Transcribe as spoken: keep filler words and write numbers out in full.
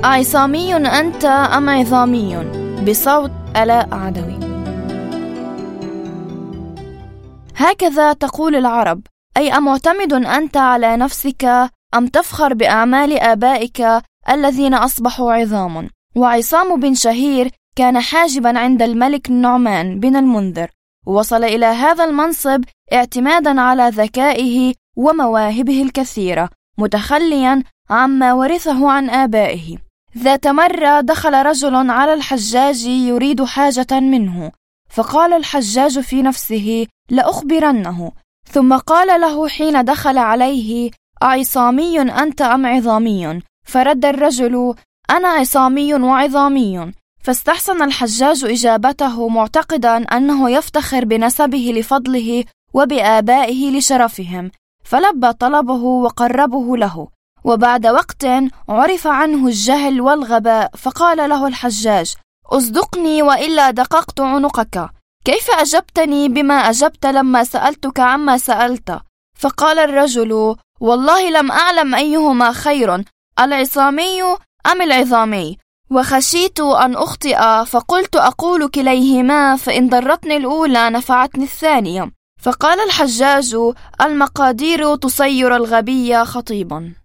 أعصامي أنت أم عظامي؟ بصوت آلاء عدوي. هكذا تقول العرب، أي أمعتمد أنت على نفسك أم تفخر بأعمال آبائك الذين أصبحوا عظام؟ وعصام بن شهير كان حاجبا عند الملك النعمان بن المنذر، ووصل إلى هذا المنصب اعتمادا على ذكائه ومواهبه الكثيرة، متخليا عما ورثه عن آبائه. ذات مرة دخل رجل على الحجاج يريد حاجة منه، فقال الحجاج في نفسه: لأخبرنه. ثم قال له حين دخل عليه: أعصامي أنت أم عظامي؟ فرد الرجل: أنا عصامي وعظامي. فاستحسن الحجاج إجابته، معتقدا أنه يفتخر بنسبه لفضله وبآبائه لشرفهم، فلبى طلبه وقربه له. وبعد وقت عرف عنه الجهل والغباء، فقال له الحجاج: أصدقني وإلا دققت عنقك. كيف أجبتني بما أجبت لما سألتك عما سألت؟ فقال الرجل: والله لم أعلم أيهما خير، العصامي أم العظامي، وخشيت أن أخطئ فقلت أقول كليهما، فإن ضرتني الأولى نفعتني الثانية. فقال الحجاج: المقادير تصير الغبي خطيبا.